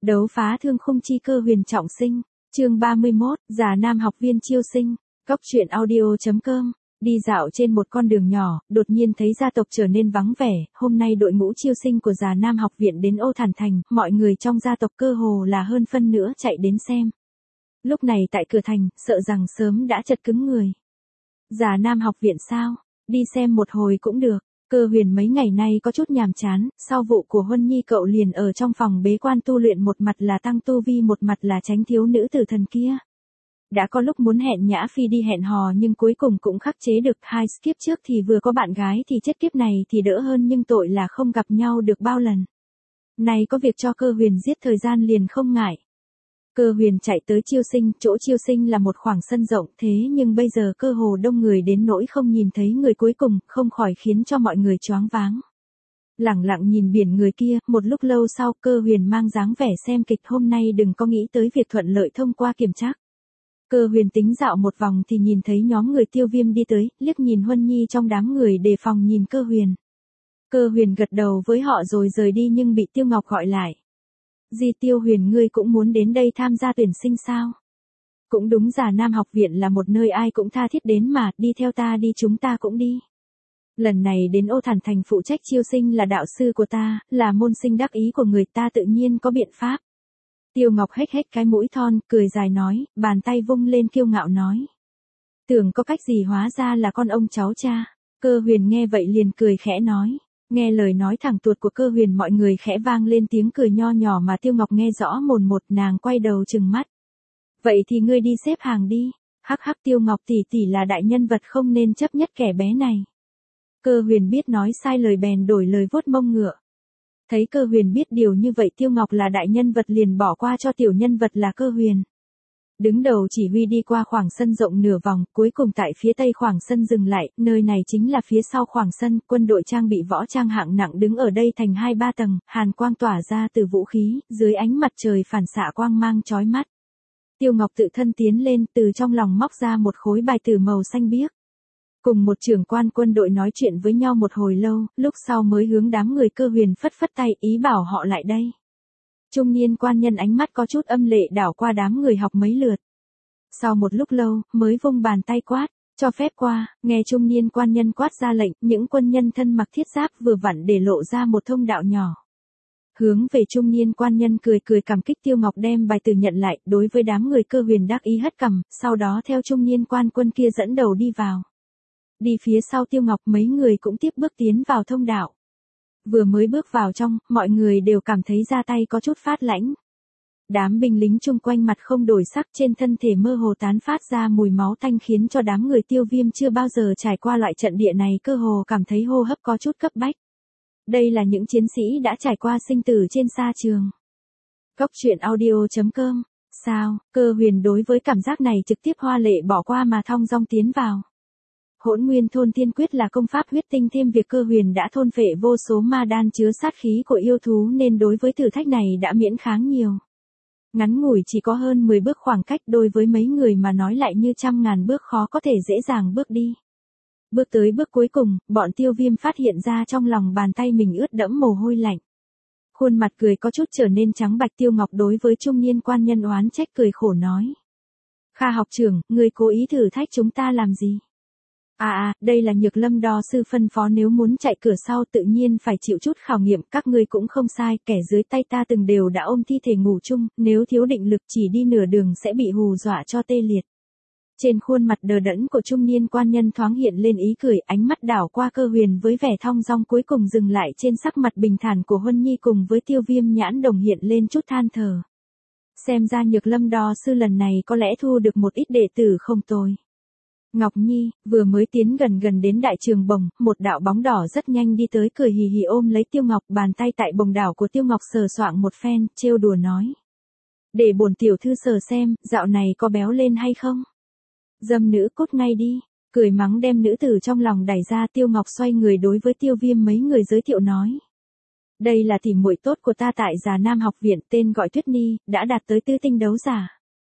Đấu phá thương khung chi Cơ Huyền trọng sinh, chương 31, già nam học viên chiêu sinh, Cóc truyện audio.com. Đi dạo trên một con đường nhỏ, đột nhiên thấy gia tộc trở nên vắng vẻ, hôm nay đội ngũ chiêu sinh của già nam học viện đến Ô Thản Thành, mọi người trong gia tộc cơ hồ là hơn phân nữa chạy đến xem. Lúc này tại cửa thành, sợ rằng sớm đã chật cứng người. Già nam học viện sao? Đi xem một hồi cũng được. Cơ Huyền mấy ngày nay có chút nhàm chán, sau vụ của Huân Nhi cậu liền ở trong phòng bế quan tu luyện, một mặt là tăng tu vi, một mặt là tránh thiếu nữ tử thần kia. Đã có lúc muốn hẹn Nhã Phi đi hẹn hò nhưng cuối cùng cũng khắc chế được, hai kiếp trước thì vừa có bạn gái thì chết, kiếp này thì đỡ hơn nhưng tội là không gặp nhau được bao lần. Này có việc cho Cơ Huyền giết thời gian liền không ngại. Cơ Huyền chạy tới chiêu sinh, chỗ chiêu sinh là một khoảng sân rộng, thế nhưng bây giờ cơ hồ đông người đến nỗi không nhìn thấy người cuối cùng, không khỏi khiến cho mọi người choáng váng. Lẳng lặng nhìn biển người kia, một lúc lâu sau Cơ Huyền mang dáng vẻ xem kịch, hôm nay đừng có nghĩ tới việc thuận lợi thông qua kiểm tra. Cơ Huyền tính dạo một vòng thì nhìn thấy nhóm người Tiêu Viêm đi tới, liếc nhìn Huân Nhi trong đám người đề phòng nhìn Cơ Huyền. Cơ Huyền gật đầu với họ rồi rời đi nhưng bị Tiêu Ngọc gọi lại. Di Tiêu Huyền, ngươi cũng muốn đến đây tham gia tuyển sinh sao? Cũng đúng, già nam học viện là một nơi ai cũng tha thiết đến mà, đi theo ta đi, chúng ta cũng đi. Lần này đến Ô Thản Thành phụ trách chiêu sinh là đạo sư của ta, là môn sinh đắc ý của người ta, tự nhiên có biện pháp. Tiêu Ngọc hếch hếch cái mũi thon, cười dài nói, bàn tay vung lên kiêu ngạo nói. Tưởng có cách gì, hóa ra là con ông cháu cha. Cơ Huyền nghe vậy liền cười khẽ nói. Nghe lời nói thẳng tuột của Cơ Huyền, mọi người khẽ vang lên tiếng cười nho nhỏ mà Tiêu Ngọc nghe rõ mồn một, nàng quay đầu trừng mắt. Vậy thì ngươi đi xếp hàng đi. Hắc hắc, Tiêu Ngọc tỷ tỷ là đại nhân vật, không nên chấp nhất kẻ bé này. Cơ Huyền biết nói sai lời bèn đổi lời vuốt mông ngựa. Thấy Cơ Huyền biết điều như vậy, Tiêu Ngọc là đại nhân vật liền bỏ qua cho tiểu nhân vật là Cơ Huyền. Đứng đầu chỉ huy đi qua khoảng sân rộng nửa vòng, cuối cùng tại phía tây khoảng sân dừng lại, nơi này chính là phía sau khoảng sân, quân đội trang bị võ trang hạng nặng đứng ở đây thành 2-3 tầng, hàn quang tỏa ra từ vũ khí, dưới ánh mặt trời phản xạ quang mang chói mắt. Tiêu Ngọc tự thân tiến lên, từ trong lòng móc ra một khối bài tử màu xanh biếc. Cùng một trưởng quan quân đội nói chuyện với nhau một hồi lâu, lúc sau mới hướng đám người Cơ Huyền phất phất tay, ý bảo họ lại đây. Trung niên quan nhân ánh mắt có chút âm lệ đảo qua đám người học mấy lượt. Sau một lúc lâu, mới vung bàn tay quát, cho phép qua. Nghe trung niên quan nhân quát ra lệnh, những quân nhân thân mặc thiết giáp vừa vặn để lộ ra một thông đạo nhỏ. Hướng về trung niên quan nhân cười cười cảm kích. Tiêu Ngọc đem bài tử nhận lại, đối với đám người Cơ Huyền đắc ý hất cằm, sau đó theo trung niên quan quân kia dẫn đầu đi vào. Đi phía sau Tiêu Ngọc, mấy người cũng tiếp bước tiến vào thông đạo. Vừa mới bước vào trong, mọi người đều cảm thấy da tay có chút phát lãnh. Đám binh lính chung quanh mặt không đổi sắc, trên thân thể mơ hồ tán phát ra mùi máu tanh, khiến cho đám người Tiêu Viêm chưa bao giờ trải qua loại trận địa này cơ hồ cảm thấy hô hấp có chút cấp bách. Đây là những chiến sĩ đã trải qua sinh tử trên sa trường. Cóc truyện audio.com. Sao? Cơ Huyền đối với cảm giác này trực tiếp hoa lệ bỏ qua mà thong dong tiến vào. Hỗn Nguyên Thôn Tiên Quyết là công pháp huyết tinh, thêm việc Cơ Huyền đã thôn phệ vô số ma đan chứa sát khí của yêu thú nên đối với thử thách này đã miễn kháng nhiều. Ngắn ngủi chỉ có hơn 10 bước khoảng cách, đối với mấy người mà nói lại như trăm ngàn bước, khó có thể dễ dàng bước đi. Bước tới bước cuối cùng, bọn Tiêu Viêm phát hiện ra trong lòng bàn tay mình ướt đẫm mồ hôi lạnh. Khuôn mặt cười có chút trở nên trắng bạch. Tiêu Ngọc đối với trung niên quan nhân oán trách cười khổ nói. Kha học trưởng, người cố ý thử thách chúng ta làm gì? Đây là Nhược Lâm đo sư phân phó, nếu muốn chạy cửa sau tự nhiên phải chịu chút khảo nghiệm, các ngươi cũng không sai, kẻ dưới tay ta từng đều đã ôm thi thể ngủ chung, nếu thiếu định lực chỉ đi nửa đường sẽ bị hù dọa cho tê liệt. Trên khuôn mặt đờ đẫn của trung niên quan nhân thoáng hiện lên ý cười, ánh mắt đảo qua Cơ Huyền với vẻ thong dong, cuối cùng dừng lại trên sắc mặt bình thản của Huân Nhi cùng với Tiêu Viêm, nhãn đồng hiện lên chút than thở. Xem ra Nhược Lâm đo sư lần này có lẽ thu được một ít đệ tử không tồi. Ngọc Nhi, vừa mới tiến gần đến đại trường bồng, một đạo bóng đỏ rất nhanh đi tới, cười hì hì ôm lấy Tiêu Ngọc, bàn tay tại bồng đảo của Tiêu Ngọc sờ soạng một phen, trêu đùa nói. Để bổn tiểu thư sờ xem, dạo này có béo lên hay không? Dâm nữ, cút ngay đi. Cười mắng đem nữ tử trong lòng đẩy ra, Tiêu Ngọc xoay người đối với Tiêu Viêm mấy người giới thiệu nói. Đây là tỷ muội tốt của ta tại già nam học viện, tên gọi Tuyết Nhi, đã đạt tới 4 tinh đấu giả.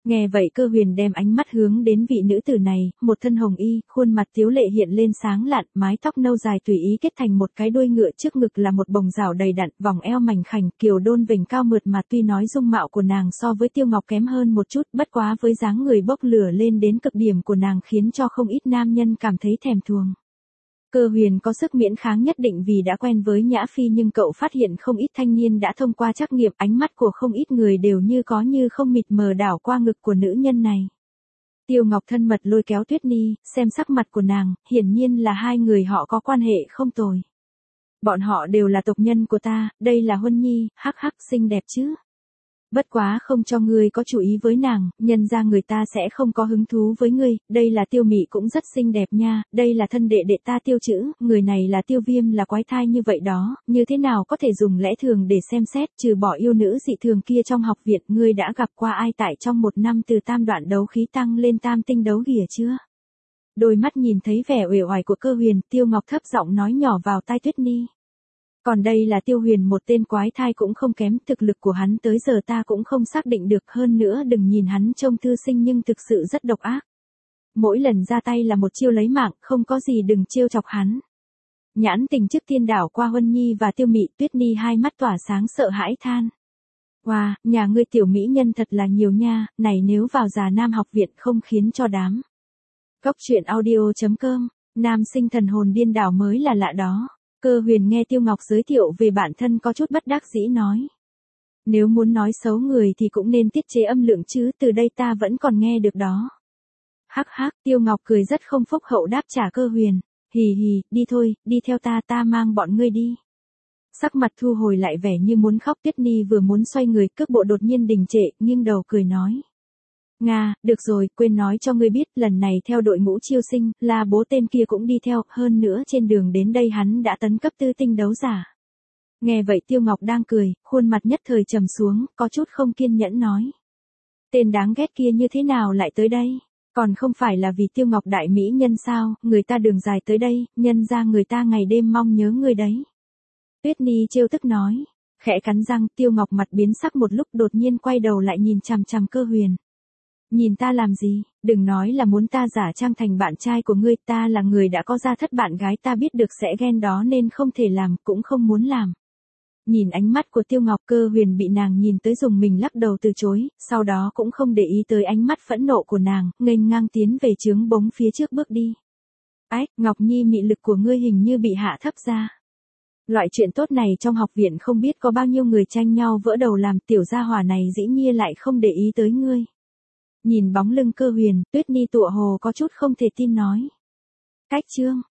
Nghe vậy Cơ Huyền đem ánh mắt hướng đến vị nữ tử này, một thân hồng y, khuôn mặt tiếu lệ hiện lên sáng lạn, mái tóc nâu dài tùy ý kết thành một cái đuôi ngựa, trước ngực là một bồng rào đầy đặn, vòng eo mảnh khảnh, kiều đôn vành cao mượt mà, tuy nói dung mạo của nàng so với Tiêu Ngọc kém hơn một chút, bất quá với dáng người bốc lửa lên đến cực điểm của nàng khiến cho không ít nam nhân cảm thấy thèm thuồng. Cơ Huyền có sức miễn kháng nhất định vì đã quen với Nhã Phi, nhưng cậu phát hiện không ít thanh niên đã thông qua trắc nghiệm, ánh mắt của không ít người đều như có như không mịt mờ đảo qua ngực của nữ nhân này. Tiêu Ngọc thân mật lôi kéo Tuyết Ni, xem sắc mặt của nàng, hiển nhiên là hai người họ có quan hệ không tồi. Bọn họ đều là tộc nhân của ta, đây là Huân Nhi, hắc hắc xinh đẹp chứ. Bất quá không cho ngươi có chú ý với nàng, nhân ra người ta sẽ không có hứng thú với ngươi, đây là Tiêu Mị cũng rất xinh đẹp nha, đây là thân đệ đệ ta Tiêu Chữ, người này là Tiêu Viêm là quái thai như vậy đó, như thế nào có thể dùng lẽ thường để xem xét, trừ bỏ yêu nữ dị thường kia trong học viện, ngươi đã gặp qua ai tại trong một năm từ tam đoạn đấu khí tăng lên tam tinh đấu ghìa chưa? Đôi mắt nhìn thấy vẻ uể oải của Cơ Huyền, Tiêu Ngọc thấp giọng nói nhỏ vào tai Tuyết Ni. Còn đây là Tiêu Huyền, một tên quái thai cũng không kém, thực lực của hắn tới giờ ta cũng không xác định được, hơn nữa đừng nhìn hắn trông thư sinh nhưng thực sự rất độc ác. Mỗi lần ra tay là một chiêu lấy mạng, không có gì đừng trêu chọc hắn. Nhãn tình trước tiên đảo qua Huân Nhi và Tiêu Mị, Tuyết Ni hai mắt tỏa sáng sợ hãi than. Wow, nhà ngươi tiểu mỹ nhân thật là nhiều nha, này nếu vào Già Nam học viện không khiến cho đám. Góc truyện audio.com, nam sinh thần hồn điên đảo mới là lạ đó. Cơ Huyền nghe Tiêu Ngọc giới thiệu về bản thân có chút bất đắc dĩ nói. Nếu muốn nói xấu người thì cũng nên tiết chế âm lượng chứ, từ đây ta vẫn còn nghe được đó. Hắc hắc, Tiêu Ngọc cười rất không phúc hậu đáp trả Cơ Huyền. Hì hì, đi thôi, đi theo ta mang bọn ngươi đi. Sắc mặt thu hồi lại vẻ như muốn khóc, Tuyết Ni vừa muốn xoay người, cước bộ đột nhiên đình trệ, nghiêng đầu cười nói. Nga, được rồi, quên nói cho ngươi biết, lần này theo đội ngũ chiêu sinh, là bố tên kia cũng đi theo, hơn nữa trên đường đến đây hắn đã tấn cấp tư tinh đấu giả. Nghe vậy Tiêu Ngọc đang cười, khuôn mặt nhất thời trầm xuống, có chút không kiên nhẫn nói. Tên đáng ghét kia như thế nào lại tới đây? Còn không phải là vì Tiêu Ngọc đại mỹ nhân sao, người ta đường dài tới đây, nhân ra người ta ngày đêm mong nhớ người đấy. Tuyết Ni trêu tức nói, khẽ cắn răng, Tiêu Ngọc mặt biến sắc một lúc, đột nhiên quay đầu lại nhìn chằm chằm Cơ Huyền. Nhìn ta làm gì, đừng nói là muốn ta giả trang thành bạn trai của ngươi, ta là người đã có gia thất, bạn gái ta biết được sẽ ghen đó nên không thể làm, cũng không muốn làm. Nhìn ánh mắt của Tiêu Ngọc, Cơ Huyền bị nàng nhìn tới dùng mình lắc đầu từ chối, sau đó cũng không để ý tới ánh mắt phẫn nộ của nàng, nghênh ngang tiến về chướng bống phía trước bước đi. Ái, Ngọc Nhi, mị lực của ngươi hình như bị hạ thấp ra. Loại chuyện tốt này trong học viện không biết có bao nhiêu người tranh nhau vỡ đầu làm, tiểu gia hỏa này dĩ nhiên lại không để ý tới ngươi. Nhìn bóng lưng Cơ Huyền, Tuyết Ni tựa hồ có chút không thể tin nói. Cách chương